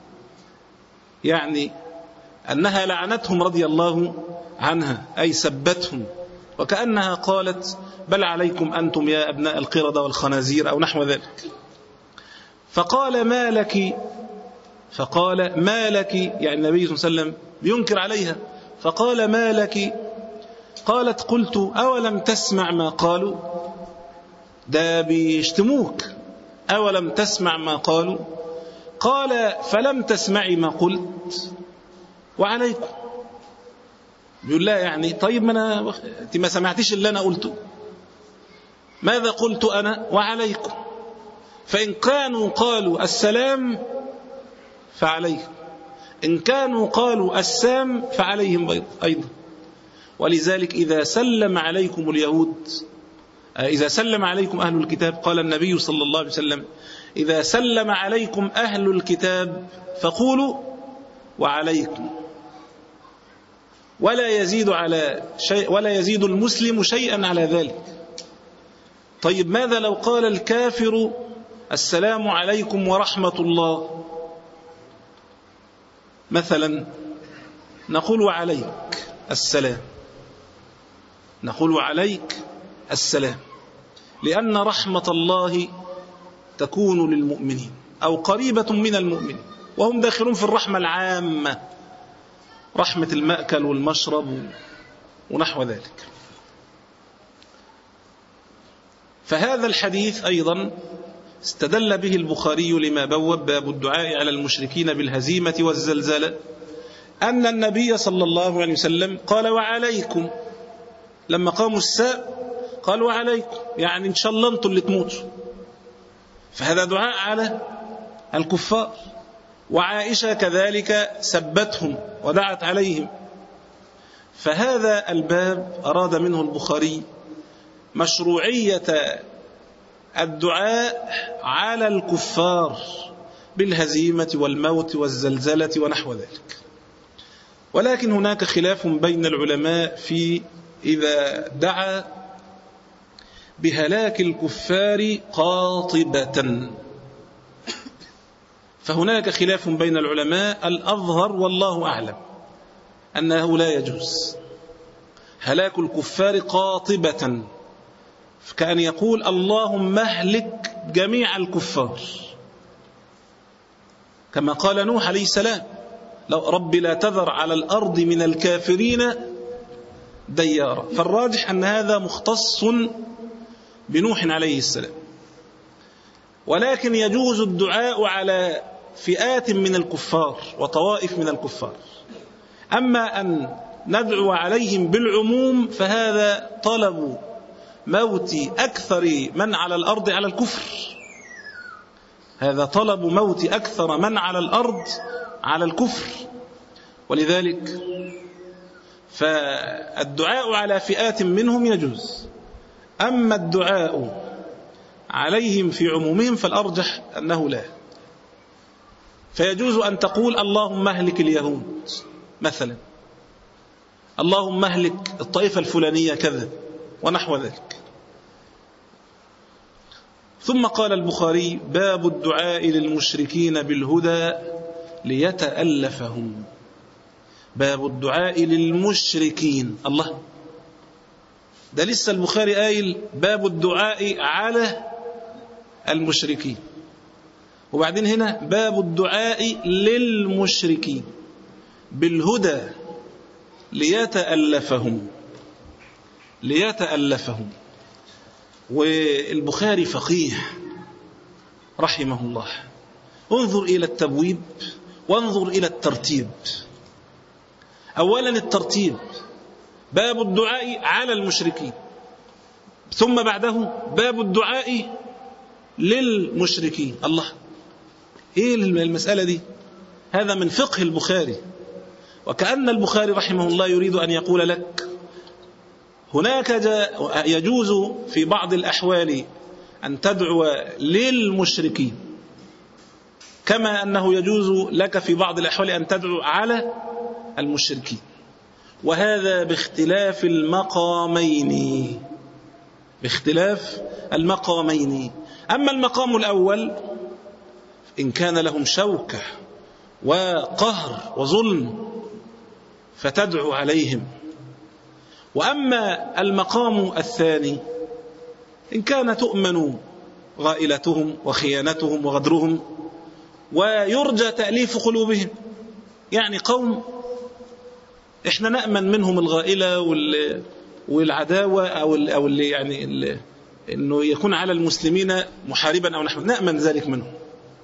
يعني أنها لعنتهم رضي الله عنها، أي سبتهم، وكأنها قالت بل عليكم أنتم يا أبناء القردة والخنازير أو نحو ذلك. فقال ما لك، فقال ما لك، يعني النبي صلى الله عليه وسلم بينكر عليها، فقال ما لك؟ قالت قلت أولم تسمع ما قالوا، ده بيشتموك، أولم تسمع ما قالوا؟ قال فلم تسمعي ما قلت وعليكم. بيقول لا يعني طيب ما أنا أنت ما سمعتش اللي أنا قلته، ماذا قلت أنا؟ وعليكم، فإن كانوا قالوا السلام فعليهم، إن كانوا قالوا السام فعليهم أيضا. ولذلك إذا سلم عليكم اليهود، إذا سلم عليكم أهل الكتاب، قال النبي صلى الله عليه وسلم إذا سلم عليكم أهل الكتاب فقولوا وعليكم، ولا يزيد على شيء، ولا يزيد المسلم شيئا على ذلك. طيب ماذا لو قال الكافر السلام عليكم ورحمة الله مثلا؟ نقول عليك السلام، نقول عليك السلام، لأن رحمة الله تكون للمؤمنين أو قريبة من المؤمنين، وهم داخلون في الرحمة العامة، رحمة المأكل والمشرب ونحو ذلك. فهذا الحديث أيضا استدل به البخاري لما بوب باب الدعاء على المشركين بالهزيمة والزلزلة، أن النبي صلى الله عليه وسلم قال وعليكم، لما قاموا الساء قال وعليكم، يعني إن شاء الله أنتم اللي تموتوا، فهذا دعاء على الكفار. وعائشة كذلك سبتهم ودعت عليهم. فهذا الباب أراد منه البخاري مشروعية الدعاء على الكفار بالهزيمة والموت والزلزلة ونحو ذلك. ولكن هناك خلاف بين العلماء في إذا دعا بهلاك الكفار قاطبة، فهناك خلاف بين العلماء، الأظهر والله أعلم أنه لا يجوز هلاك الكفار قاطبة، كأن يقول اللهم اهلك جميع الكفار، كما قال نوح عليه السلام لو رب لا تذر على الأرض من الكافرين ديارا. فالراجح أن هذا مختص بنوح عليه السلام، ولكن يجوز الدعاء على فئات من الكفار وطوائف من الكفار. أما أن ندعو عليهم بالعموم فهذا طلب موت أكثر من على الأرض على الكفر، هذا طلب موت أكثر من على الأرض على الكفر. ولذلك فالدعاء على فئات منهم يجوز، أما الدعاء عليهم في عمومهم فالأرجح أنه لا. فيجوز أن تقول اللهم اهلك اليهود مثلا، اللهم اهلك الطائفة الفلانية كذا ونحو ذلك. ثم قال البخاري: باب الدعاء للمشركين بالهدى ليتألفهم. باب الدعاء للمشركين. الله، ده لسه البخاري قايل باب الدعاء على المشركين، وبعدين هنا باب الدعاء للمشركين بالهدى ليتألفهم. ليتألفهم. والبخاري فقيه رحمه الله. انظر إلى التبويب وانظر إلى الترتيب. أولا الترتيب: باب الدعاء على المشركين، ثم بعده باب الدعاء للمشركين. الله، ايه المسألة دي؟ هذا من فقه البخاري. وكأن البخاري رحمه الله يريد أن يقول لك هناك يجوز في بعض الأحوال أن تدعو للمشركين، كما أنه يجوز لك في بعض الأحوال أن تدعو على المشركين، وهذا باختلاف المقامين. باختلاف المقامين. أما المقام الأول إن كان لهم شوكة وقهر وظلم فتدعو عليهم، وأما المقام الثاني إن كان تؤمن غائلتهم وخيانتهم وغدرهم ويرجى تأليف قلوبهم، يعني قوم إحنا نأمن منهم الغائلة والعداوة أو أو اللي يعني اللي إنه يكون على المسلمين محاربا أو نحن نأمن ذلك منهم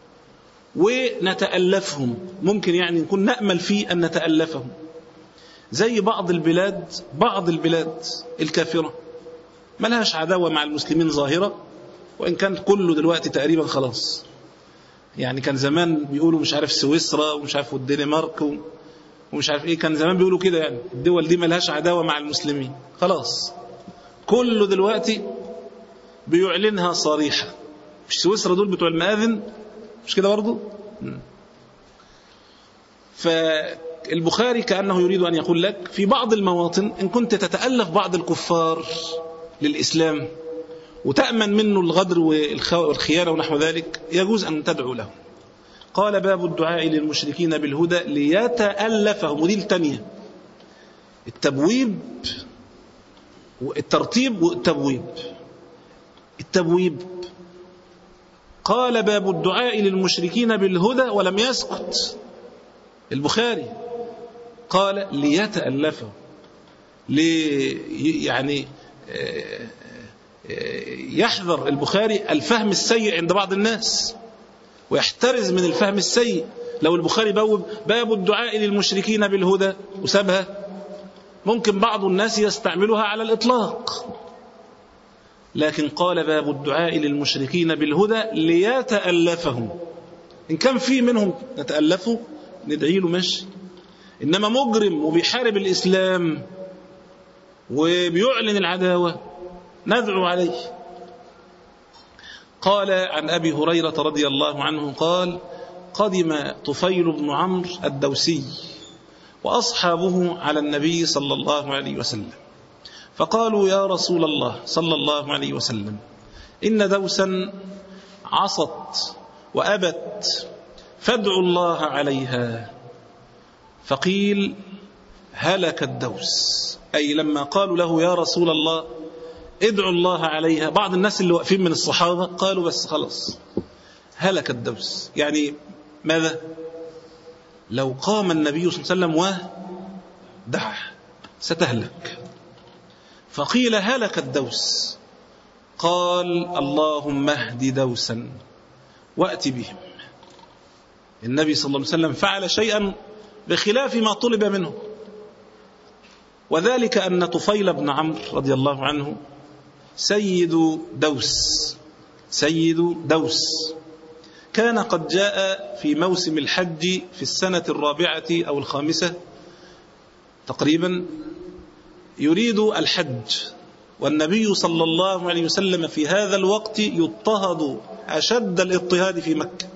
ونتألفهم، ممكن يعني نكون نأمل في أن نتألفهم، زي بعض البلاد بعض البلاد الكافرة ما لهاش عداوة مع المسلمين ظاهرة، وإن كان كله دلوقتي تقريبا خلاص. يعني كان زمان بيقولوا مش عارف سويسرا ومش عارف والدنمارك ومش عارف ايه، كان زمان بيقولوا كده، يعني الدول دي ما لهاش عداوة مع المسلمين خلاص، كله دلوقتي بيعلنها صريحة. مش سويسرا دول بتوع المآذن مش كده برضو؟ فالبخاري كأنه يريد أن يقول لك في بعض المواطن إن كنت تتألف بعض الكفار للإسلام وتأمن منه الغدر والخيانة ونحو ذلك يجوز أن تدعو له. قال باب الدعاء للمشركين بالهدى ليتألفهم. ودي الثانية، التبويب والترتيب والتبويب. التبويب قال باب الدعاء للمشركين بالهدى ولم يسكت البخاري، قال ليتألفهم، لي يعني يحذر البخاري الفهم السيء عند بعض الناس ويحترز من الفهم السيء. لو البخاري بوب باب الدعاء للمشركين بالهدى وسابها ممكن بعض الناس يستعملها على الإطلاق، لكن قال باب الدعاء للمشركين بالهدى ليتألفهم. إن كان في منهم نتألفه ندعي له ماشي، إنما مجرم وبيحارب الإسلام وبيعلن العداوة ندعو عليه. قال عن أبي هريرة رضي الله عنه قال: قدم طفيل بن عمرو الدوسي وأصحابه على النبي صلى الله عليه وسلم فقالوا: يا رسول الله صلى الله عليه وسلم، إن دوسا عصت وأبت فادعوا الله عليها. فقيل: هلك الدوس، أي لما قالوا له يا رسول الله ادعوا الله عليها، بعض الناس اللي واقفين من الصحابة قالوا بس خلاص هلك الدوس، يعني ماذا؟ لو قام النبي صلى الله عليه وسلم ودعا ستهلك. فقيل: هلك الدوس. قال: اللهم اهد دوسا وأت بهم. النبي صلى الله عليه وسلم فعل شيئا بخلاف ما طلب منه، وذلك أن طفيل بن عمرو رضي الله عنه سيد دوس سيد دوس كان قد جاء في موسم الحج في السنة الرابعة أو الخامسة تقريبا يريد الحج، والنبي صلى الله عليه وسلم في هذا الوقت يضطهد أشد الاضطهاد في مكة.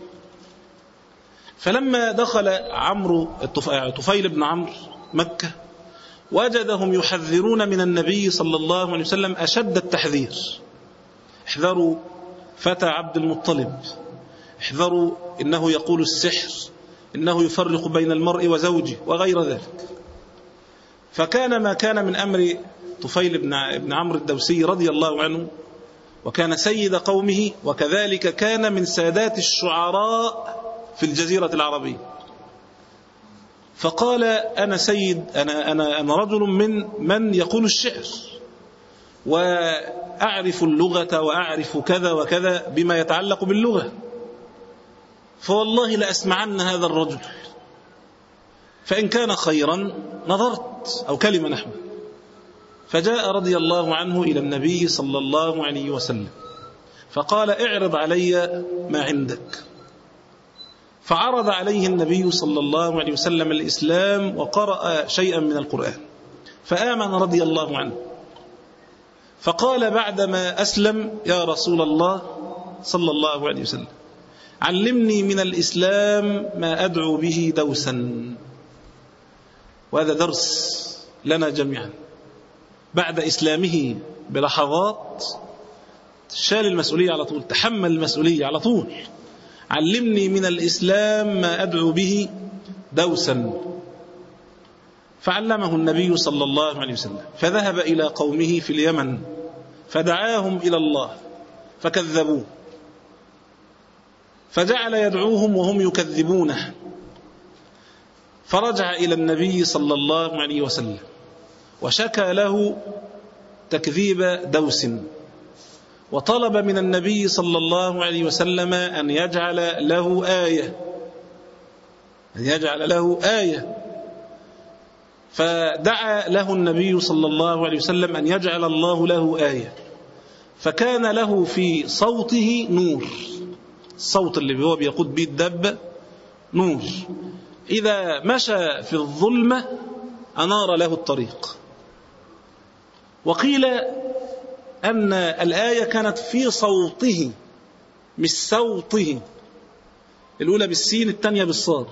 فلما دخل عمرو طفيل بن عمرو مكة وجدهم يحذرون من النبي صلى الله عليه وسلم أشد التحذير: احذروا فتى عبد المطلب: احذروا إنه يقول السحر، إنه يفرق بين المرء وزوجه وغير ذلك. فكان ما كان من أمر طفيل بن عمرو الدوسي رضي الله عنه، وكان سيد قومه، وكذلك كان من سادات الشعراء في الجزيرة العربية. فقال: أنا سيد، أنا, أنا, أنا رجل من من يقول الشعر، وأعرف اللغة وأعرف كذا وكذا بما يتعلق باللغة، فوالله لأسمعن هذا الرجل، فإن كان خيرا نظرت، أو كلمة نحوه. فجاء رضي الله عنه إلى النبي صلى الله عليه وسلم فقال: اعرض علي ما عندك. فعرض عليه النبي صلى الله عليه وسلم الإسلام وقرأ شيئا من القرآن، فآمن رضي الله عنه. فقال بعدما أسلم: يا رسول الله صلى الله عليه وسلم، علمني من الإسلام ما أدعو به دوسا. وهذا درس لنا جميعا. بعد إسلامه بلحظات شال المسؤولية على طول، تحمل المسؤولية على طول. علمني من الإسلام ما أدعو به دوسا. فعلمه النبي صلى الله عليه وسلم، فذهب إلى قومه في اليمن فدعاهم إلى الله فكذبوه، فجعل يدعوهم وهم يكذبونه. فرجع إلى النبي صلى الله عليه وسلم وشكى له تكذيب دوس، وطلب من النبي صلى الله عليه وسلم أن يجعل له آية أن يجعل له آية فدعا له النبي صلى الله عليه وسلم أن يجعل الله له آية. فكان له في صوته نور، الصوت اللي هو بيقود به الدابة نور، إذا مشى في الظلمة أنار له الطريق. وقيل أن الآية كانت في صوته مش صوته، الأولى بالسين الثانية بالصاد.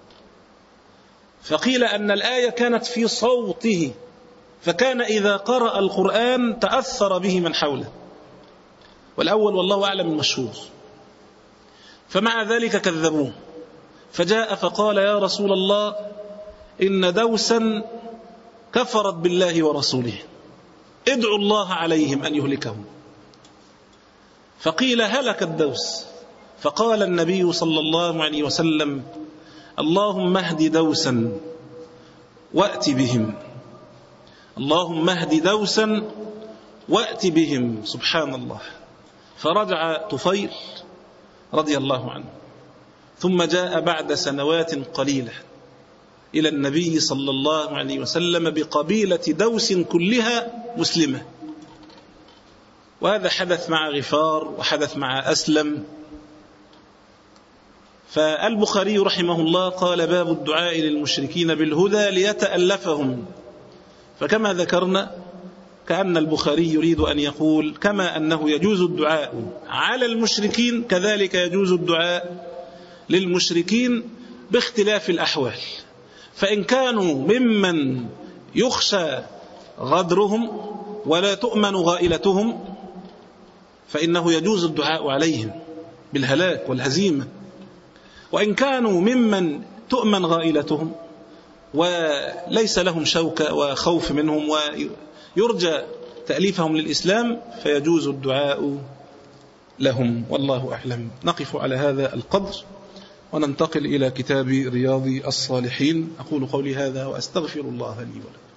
فقيل أن الآية كانت في صوته، فكان إذا قرأ القرآن تأثر به من حوله، والأول والله أعلم المشهور. فمع ذلك كذبوه، فجاء فقال: يا رسول الله، إن دوسا كفرت بالله ورسوله، ادعوا الله عليهم أن يهلكهم. فقيل: هلك الدوس. فقال النبي صلى الله عليه وسلم: اللهم اهد دوسا وأت بهم، اللهم اهد دوسا وأت بهم. سبحان الله. فرجع طفيل رضي الله عنه، ثم جاء بعد سنوات قليلة إلى النبي صلى الله عليه وسلم بقبيلة دوس كلها مسلمة. وهذا حدث مع غفار وحدث مع أسلم. فالبخاري رحمه الله قال: باب الدعاء للمشركين بالهدى ليتألفهم. فكما ذكرنا كأن البخاري يريد أن يقول كما أنه يجوز الدعاء على المشركين كذلك يجوز الدعاء للمشركين باختلاف الأحوال. فإن كانوا ممن يخشى غدرهم ولا تؤمن غائلتهم فإنه يجوز الدعاء عليهم بالهلاك والهزيمة. وإن كانوا ممن تؤمن غائلتهم وليس لهم شوكة وخوف منهم ويرجى تأليفهم للإسلام فيجوز الدعاء لهم، والله أعلم. نقف على هذا القدر وننتقل إلى كتاب رياض الصالحين. أقول قولي هذا وأستغفر الله لي ولكم.